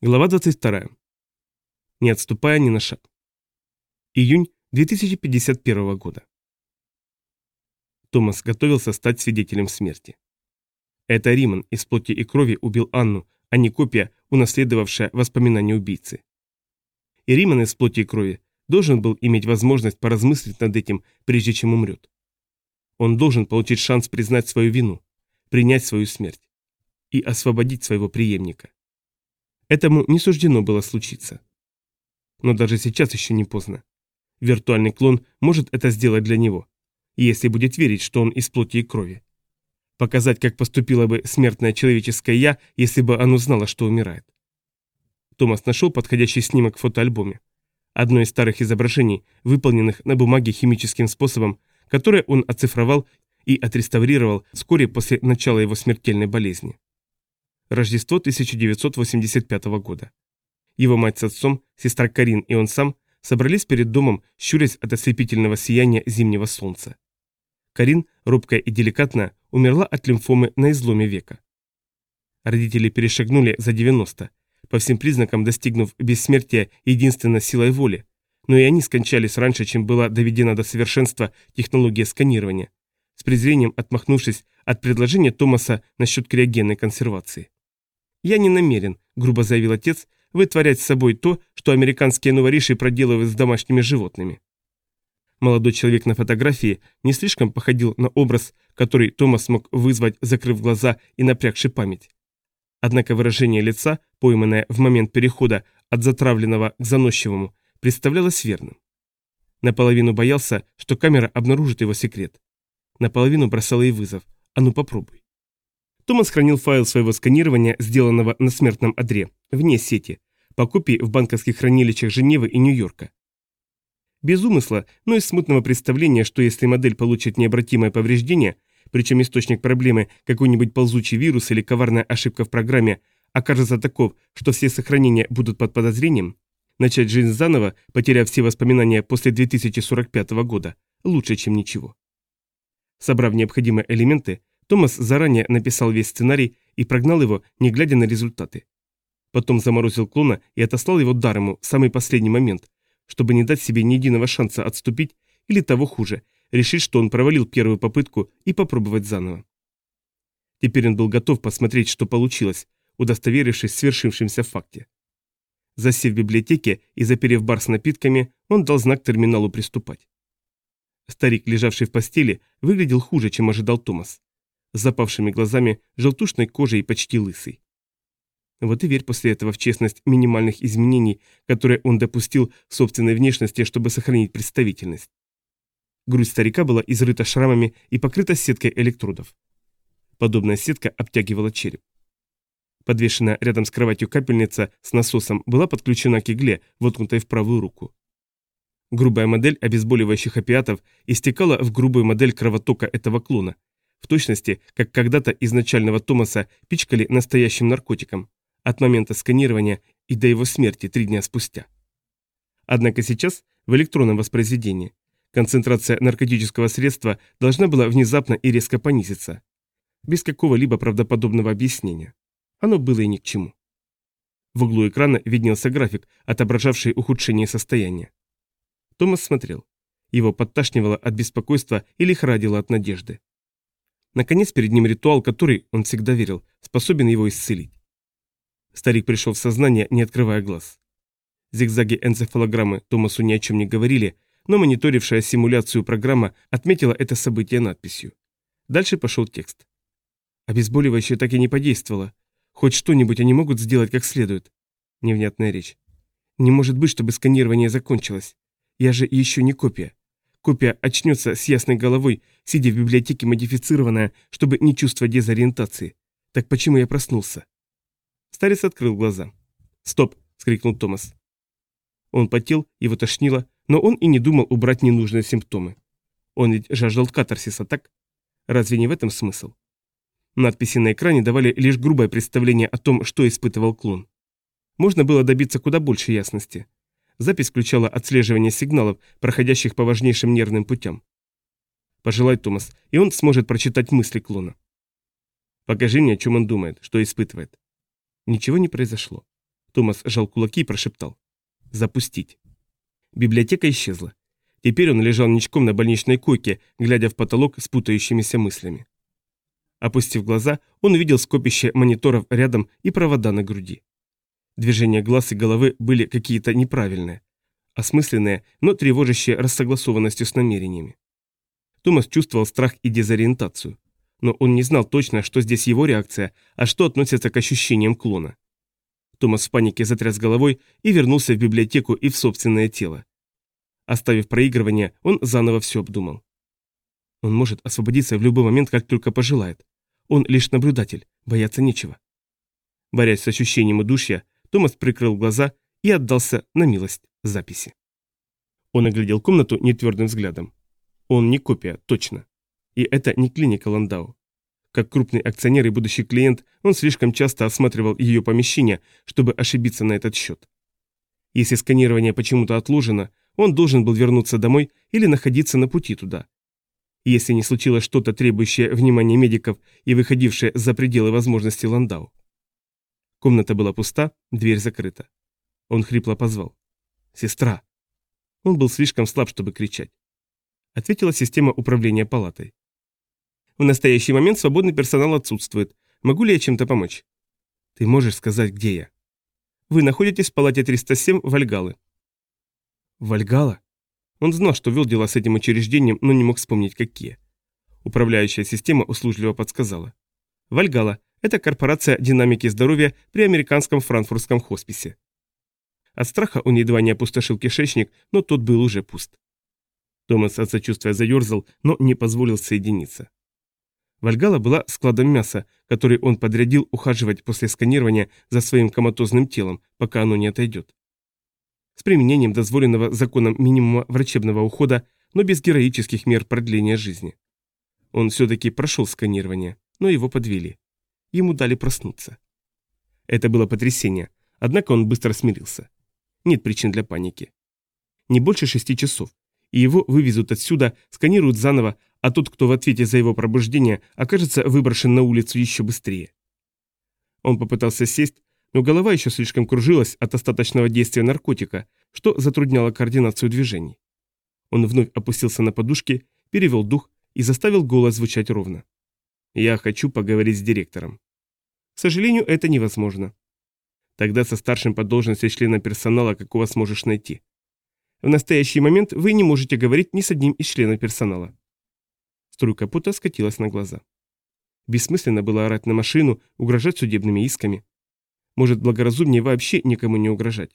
Глава 22. Не отступая ни на шаг. Июнь 2051 года. Томас готовился стать свидетелем смерти. Это Риман из плоти и крови убил Анну, а не копия, унаследовавшая воспоминания убийцы. И Риман из плоти и крови должен был иметь возможность поразмыслить над этим, прежде чем умрет. Он должен получить шанс признать свою вину, принять свою смерть и освободить своего преемника. Этому не суждено было случиться. Но даже сейчас еще не поздно. Виртуальный клон может это сделать для него, если будет верить, что он из плоти и крови. Показать, как поступило бы смертное человеческое «я», если бы оно знало, что умирает. Томас нашел подходящий снимок в фотоальбоме. Одно из старых изображений, выполненных на бумаге химическим способом, которое он оцифровал и отреставрировал вскоре после начала его смертельной болезни. Рождество 1985 года. Его мать с отцом, сестра Карин и он сам собрались перед домом, щурясь от ослепительного сияния зимнего солнца. Карин, робкая и деликатная, умерла от лимфомы на изломе века. Родители перешагнули за 90, по всем признакам достигнув бессмертия единственно силой воли, но и они скончались раньше, чем была доведена до совершенства технология сканирования, с презрением отмахнувшись от предложения Томаса насчет криогенной консервации. «Я не намерен», — грубо заявил отец, — «вытворять с собой то, что американские новориши проделывают с домашними животными». Молодой человек на фотографии не слишком походил на образ, который Томас мог вызвать, закрыв глаза и напрягши память. Однако выражение лица, пойманное в момент перехода от затравленного к заносчивому, представлялось верным. Наполовину боялся, что камера обнаружит его секрет. Наполовину бросала ей вызов. «А ну попробуй». Томас хранил файл своего сканирования, сделанного на смертном одре, вне сети, по копии в банковских хранилищах Женевы и Нью-Йорка. Без умысла, но из смутного представления, что если модель получит необратимое повреждение, причем источник проблемы какой-нибудь ползучий вирус или коварная ошибка в программе окажется таков, что все сохранения будут под подозрением, начать жизнь заново, потеряв все воспоминания после 2045 года, лучше, чем ничего. Собрав необходимые элементы, Томас заранее написал весь сценарий и прогнал его, не глядя на результаты. Потом заморозил клона и отослал его Дарему в самый последний момент, чтобы не дать себе ни единого шанса отступить или того хуже, решить, что он провалил первую попытку и попробовать заново. Теперь он был готов посмотреть, что получилось, удостоверившись в свершившемся факте. Засев в библиотеке и заперев бар с напитками, он дал знак терминалу приступать. Старик, лежавший в постели, выглядел хуже, чем ожидал Томас. С запавшими глазами, желтушной кожей и почти лысый. Вот и верь после этого в честность минимальных изменений, которые он допустил в собственной внешности, чтобы сохранить представительность. Грудь старика была изрыта шрамами и покрыта сеткой электродов. Подобная сетка обтягивала череп. Подвешенная рядом с кроватью капельница с насосом была подключена к игле, воткнутой в правую руку. Грубая модель обезболивающих опиатов истекала в грубую модель кровотока этого клона, в точности, как когда-то изначального Томаса пичкали настоящим наркотиком, от момента сканирования и до его смерти 3 дня спустя. Однако сейчас, в электронном воспроизведении, концентрация наркотического средства должна была внезапно и резко понизиться, без какого-либо правдоподобного объяснения. Оно было и ни к чему. В углу экрана виднелся график, отображавший ухудшение состояния. Томас смотрел. Его подташнивало от беспокойства и лихорадило от надежды. Наконец перед ним ритуал, который, он всегда верил, способен его исцелить. Старик пришел в сознание, не открывая глаз. Зигзаги энцефалограммы Томасу ни о чем не говорили, но мониторившая симуляцию программа отметила это событие надписью. Дальше пошел текст. Обезболивающее так и не подействовало. Хоть что-нибудь они могут сделать как следует. Невнятная речь. Не может быть, чтобы сканирование закончилось. Я же еще не копия. Копия очнется с ясной головой, сидя в библиотеке модифицированная, чтобы не чувствовать дезориентации. Так почему я проснулся? Старец открыл глаза. «Стоп!» — вскрикнул Томас. Он потел, его тошнило, но он и не думал убрать ненужные симптомы. Он ведь жаждал катарсиса, так? Разве не в этом смысл? Надписи на экране давали лишь грубое представление о том, что испытывал клон. Можно было добиться куда больше ясности. Запись включала отслеживание сигналов, проходящих по важнейшим нервным путям. Пожелай, Томас, и он сможет прочитать мысли клона. Покажи мне, о чем он думает, что испытывает. Ничего не произошло. Томас сжал кулаки и прошептал. «Запустить». Библиотека исчезла. Теперь он лежал ничком на больничной койке, глядя в потолок с путающимися мыслями. Опустив глаза, он увидел скопище мониторов рядом и провода на груди. Движения глаз и головы были какие-то неправильные, осмысленные, но тревожащие рассогласованностью с намерениями. Томас чувствовал страх и дезориентацию, но он не знал точно, что здесь его реакция, а что относится к ощущениям клона. Томас в панике затряс головой и вернулся в библиотеку и в собственное тело. Оставив проигрывание, он заново все обдумал. Он может освободиться в любой момент, как только пожелает. Он лишь наблюдатель, бояться нечего. Борясь с ощущением удушья, Томас прикрыл глаза и отдался на милость записи. Он оглядел комнату нетвердым взглядом. Он не копия, точно. И это не клиника Ландау. Как крупный акционер и будущий клиент, он слишком часто осматривал ее помещение, чтобы ошибиться на этот счет. Если сканирование почему-то отложено, он должен был вернуться домой или находиться на пути туда. Если не случилось что-то, требующее внимания медиков и выходившее за пределы возможностей Ландау. Комната была пуста, дверь закрыта. Он хрипло позвал. «Сестра!» Он был слишком слаб, чтобы кричать. Ответила система управления палатой. «В настоящий момент свободный персонал отсутствует. Могу ли я чем-то помочь?» «Ты можешь сказать, где я?» «Вы находитесь в палате 307 Вальгалы». «Вальгала?» Он знал, что вел дела с этим учреждением, но не мог вспомнить, какие. Управляющая система услужливо подсказала. «Вальгала – это корпорация динамики здоровья при американском франкфуртском хосписе». От страха он едва не опустошил кишечник, но тот был уже пуст. Томас от сочувствия заерзал, но не позволил соединиться. Вальгала была складом мяса, который он подрядил ухаживать после сканирования за своим коматозным телом, пока оно не отойдет. С применением дозволенного законом минимума врачебного ухода, но без героических мер продления жизни. Он все-таки прошел сканирование, но его подвели. Ему дали проснуться. Это было потрясение, однако он быстро смирился. Нет причин для паники. Не больше 6 часов, и его вывезут отсюда, сканируют заново, а тот, кто в ответе за его пробуждение, окажется выброшен на улицу еще быстрее. Он попытался сесть, но голова еще слишком кружилась от остаточного действия наркотика, что затрудняло координацию движений. Он вновь опустился на подушки, перевел дух и заставил голос звучать ровно. «Я хочу поговорить с директором». «К сожалению, это невозможно». «Тогда со старшим по должности члена персонала, какого сможешь найти». «В настоящий момент вы не можете говорить ни с одним из членов персонала». Струйка пота скатилась на глаза. Бессмысленно было орать на машину, угрожать судебными исками. Может, благоразумнее вообще никому не угрожать.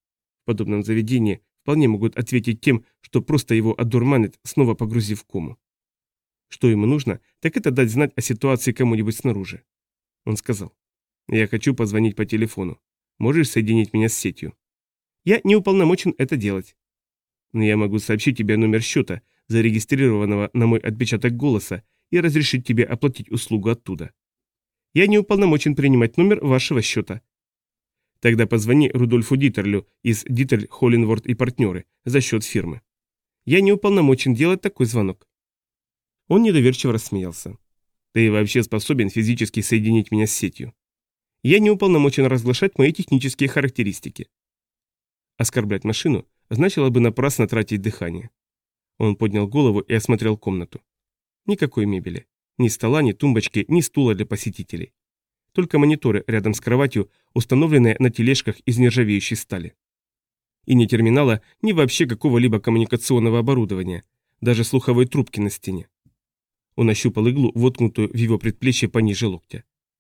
В подобном заведении вполне могут ответить тем, что просто его одурманит, снова погрузив в кому. Что ему нужно, так это дать знать о ситуации кому-нибудь снаружи. Он сказал: «Я хочу позвонить по телефону. Можешь соединить меня с сетью?» «Я не уполномочен это делать». «Но я могу сообщить тебе номер счета, зарегистрированного на мой отпечаток голоса, и разрешить тебе оплатить услугу оттуда». «Я не уполномочен принимать номер вашего счета». «Тогда позвони Рудольфу Дитерлю из Дитерль, Холлинворд и партнеры за счет фирмы». «Я не уполномочен делать такой звонок». Он недоверчиво рассмеялся. «Ты вообще способен физически соединить меня с сетью?» «Я не уполномочен разглашать мои технические характеристики». Оскорблять машину значило бы напрасно тратить дыхание. Он поднял голову и осмотрел комнату. Никакой мебели. Ни стола, ни тумбочки, ни стула для посетителей. Только мониторы рядом с кроватью, установленные на тележках из нержавеющей стали. И ни терминала, ни вообще какого-либо коммуникационного оборудования, даже слуховой трубки на стене. Он ощупал иглу, воткнутую в его предплечье пониже локтя.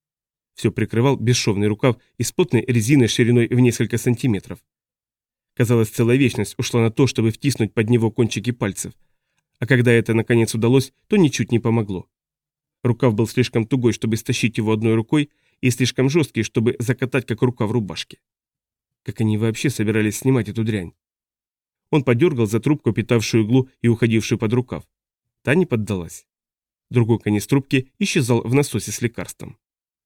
Все прикрывал бесшовный рукав из плотной резины шириной в несколько сантиметров. Казалось, целая вечность ушла на то, чтобы втиснуть под него кончики пальцев. А когда это наконец удалось, то ничуть не помогло. Рукав был слишком тугой, чтобы стащить его одной рукой, и слишком жесткий, чтобы закатать, как рукав рубашки. Как они вообще собирались снимать эту дрянь? Он подергал за трубку, питавшую иглу и уходившую под рукав. Та не поддалась. Другой конец трубки исчезал в насосе с лекарством.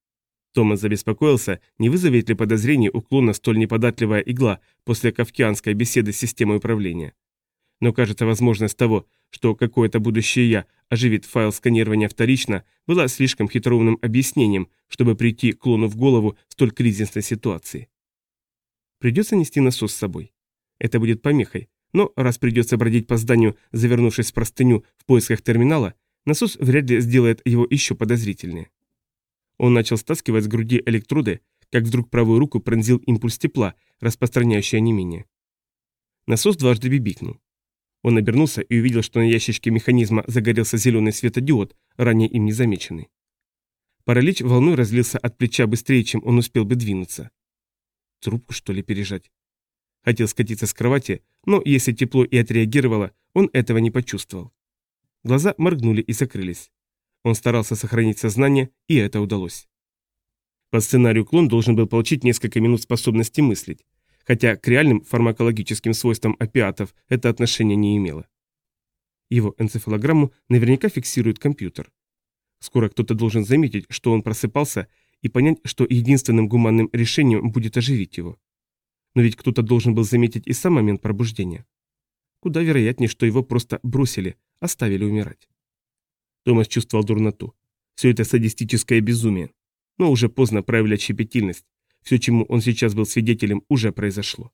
Томас забеспокоился, не вызовет ли подозрений уклона столь неподатливая игла после кафкианской беседы с системой управления. Но, кажется, возможность того, что какое-то будущее «я» оживит файл сканирования вторично, была слишком хитроумным объяснением, чтобы прийти клону в голову в столь кризисной ситуации. Придется нести насос с собой. Это будет помехой, но раз придется бродить по зданию, завернувшись в простыню в поисках терминала, насос вряд ли сделает его еще подозрительнее. Он начал стаскивать с груди электроды, как вдруг правую руку пронзил импульс тепла, распространяющий онемение. Насос дважды бибикнул. Он обернулся и увидел, что на ящичке механизма загорелся зеленый светодиод, ранее им не замеченный. Паралич волной разлился от плеча быстрее, чем он успел бы двинуться. Трубку, что ли, пережать? Хотел скатиться с кровати, но если тепло и отреагировало, он этого не почувствовал. Глаза моргнули и закрылись. Он старался сохранить сознание, и это удалось. По сценарию клон должен был получить несколько минут способности мыслить, хотя к реальным фармакологическим свойствам опиатов это отношение не имело. Его энцефалограмму наверняка фиксирует компьютер. Скоро кто-то должен заметить, что он просыпался, и понять, что единственным гуманным решением будет оживить его. Но ведь кто-то должен был заметить и сам момент пробуждения. Куда вероятнее, что его просто бросили, оставили умирать. Томас чувствовал дурноту. Все это садистическое безумие. Но уже поздно проявлять щепетильность. Все, чему он сейчас был свидетелем, уже произошло.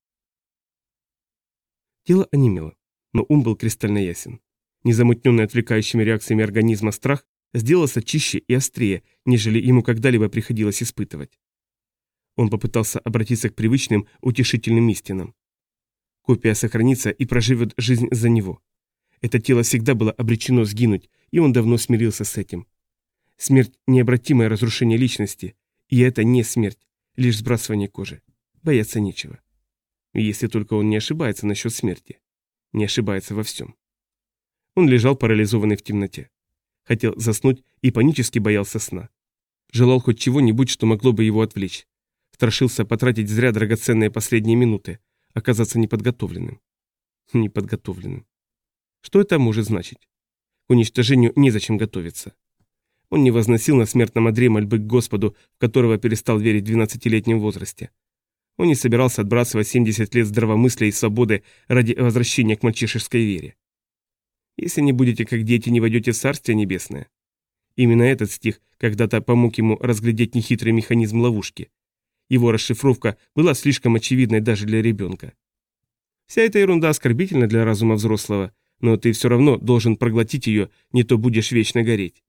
Тело онемело, но ум был кристально ясен. Незамутненный отвлекающими реакциями организма страх сделался чище и острее, нежели ему когда-либо приходилось испытывать. Он попытался обратиться к привычным, утешительным истинам. Копия сохранится и проживет жизнь за него. Это тело всегда было обречено сгинуть, и он давно смирился с этим. Смерть – необратимое разрушение личности, и это не смерть, лишь сбрасывание кожи. Бояться нечего. Если только он не ошибается насчет смерти. Не ошибается во всем. Он лежал парализованный в темноте. Хотел заснуть и панически боялся сна. Желал хоть чего-нибудь, что могло бы его отвлечь. Страшился потратить зря драгоценные последние минуты, оказаться неподготовленным. Неподготовленным. Что это может значить? К уничтожению незачем готовиться. Он не возносил на смертном одре мольбы к Господу, в которого перестал верить в 12-летнем возрасте. Он не собирался отбрасывать 70 лет здравомыслия и свободы ради возвращения к мальчишеской вере. «Если не будете как дети, не войдете в Царствие Небесное». Именно этот стих когда-то помог ему разглядеть нехитрый механизм ловушки. Его расшифровка была слишком очевидной даже для ребенка. Вся эта ерунда оскорбительна для разума взрослого, но ты все равно должен проглотить ее, не то будешь вечно гореть.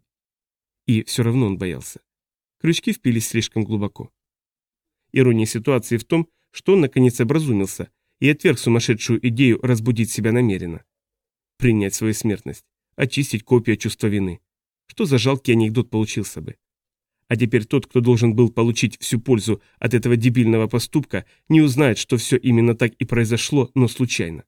И все равно он боялся. Крючки впились слишком глубоко. Ирония ситуации в том, что он наконец образумился и отверг сумасшедшую идею разбудить себя намеренно. Принять свою смертность, очистить копию чувства вины. Что за жалкий анекдот получился бы? А теперь тот, кто должен был получить всю пользу от этого дебильного поступка, не узнает, что все именно так и произошло, но случайно.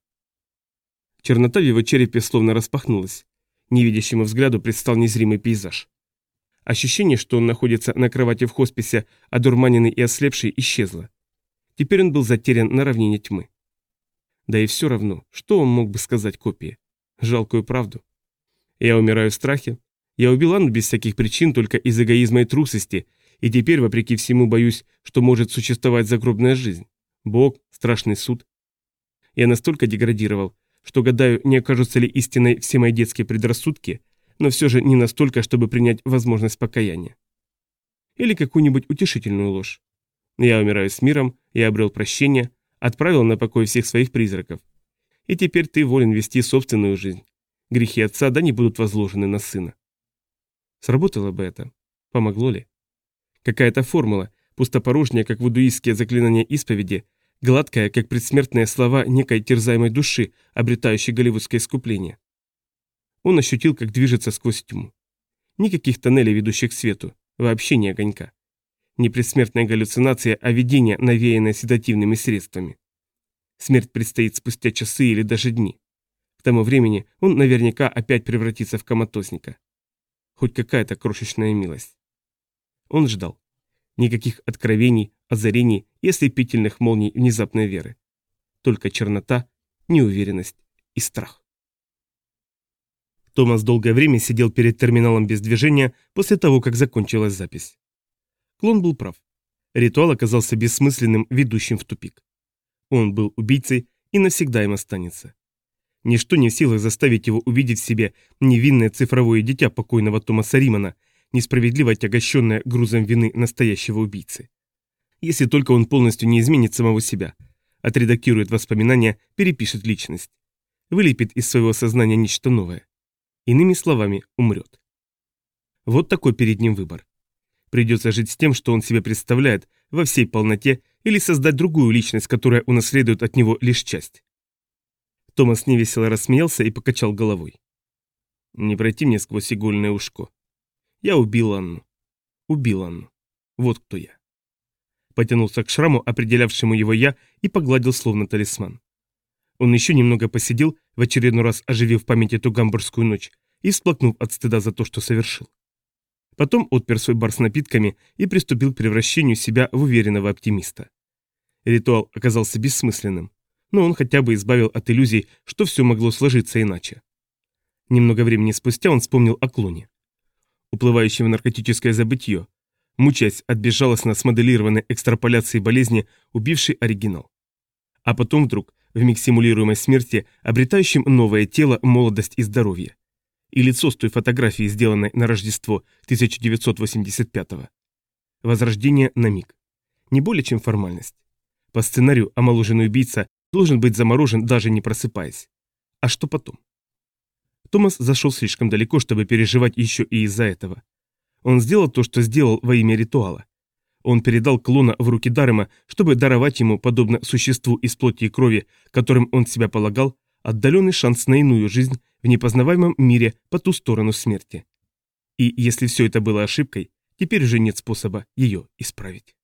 Чернота в его черепе словно распахнулась. Невидящему взгляду предстал незримый пейзаж. Ощущение, что он находится на кровати в хосписе, одурманенный и ослепший, исчезло. Теперь он был затерян на равнине тьмы. Да и все равно, что он мог бы сказать копии? Жалкую правду. Я умираю в страхе. Я убил Анну без всяких причин, только из эгоизма и трусости, и теперь, вопреки всему, боюсь, что может существовать загробная жизнь. Бог, страшный суд. Я настолько деградировал, что гадаю, не окажутся ли истиной все мои детские предрассудки, но все же не настолько, чтобы принять возможность покаяния. Или какую-нибудь утешительную ложь. Я умираю с миром, я обрел прощение, отправил на покой всех своих призраков. И теперь ты волен вести собственную жизнь. Грехи отца да не будут возложены на сына. Сработало бы это? Помогло ли? Какая-то формула, пустопорожняя, как вудуистские заклинания исповеди, гладкая, как предсмертные слова некой терзаемой души, обретающей голливудское искупление. Он ощутил, как движется сквозь тьму. Никаких тоннелей, ведущих к свету, вообще ни огонька. Не предсмертная галлюцинация, а видение, навеянное седативными средствами. Смерть предстоит спустя часы или даже дни. К тому времени он наверняка опять превратится в коматозника. Хоть какая-то крошечная милость. Он ждал. Никаких откровений, озарений и ослепительных молний внезапной веры. Только чернота, неуверенность и страх. Томас долгое время сидел перед терминалом без движения после того, как закончилась запись. Клон был прав. Ритуал оказался бессмысленным, ведущим в тупик. Он был убийцей и навсегда им останется. Ничто не в силах заставить его увидеть в себе невинное цифровое дитя покойного Томаса Римана, несправедливо отягощенное грузом вины настоящего убийцы. Если только он полностью не изменит самого себя, отредактирует воспоминания, перепишет личность, вылепит из своего сознания нечто новое. Иными словами, умрет. Вот такой перед ним выбор. Придется жить с тем, что он себе представляет, во всей полноте, или создать другую личность, которая унаследует от него лишь часть. Томас невесело рассмеялся и покачал головой. Не пройти мне сквозь игольное ушко. Я убил Анну. Убил Анну. Вот кто я. Потянулся к шраму, определявшему его «я», и погладил словно талисман. Он еще немного посидел, в очередной раз оживив в памяти ту гамбургскую ночь, и всплакнув от стыда за то, что совершил. Потом отпер свой бар с напитками и приступил к превращению себя в уверенного оптимиста. Ритуал оказался бессмысленным, но он хотя бы избавил от иллюзий, что все могло сложиться иначе. Немного времени спустя он вспомнил о клоне, уплывающем в наркотическое забытье, мучаясь от безжалостно смоделированной экстраполяции болезни, убившей оригинал. А потом вдруг, в миг симулируемой смерти, обретающим новое тело, молодость и здоровье. И лицо с той фотографии, сделанной на Рождество 1985-го. Возрождение на миг. Не более чем формальность. По сценарию омоложенный убийца должен быть заморожен, даже не просыпаясь. А что потом? Томас зашел слишком далеко, чтобы переживать еще и из-за этого. Он сделал то, что сделал во имя ритуала. Он передал клона в руки Дарема, чтобы даровать ему, подобно существу из плоти и крови, которым он себя полагал, отдаленный шанс на иную жизнь в непознаваемом мире по ту сторону смерти. И если все это было ошибкой, теперь уже нет способа ее исправить.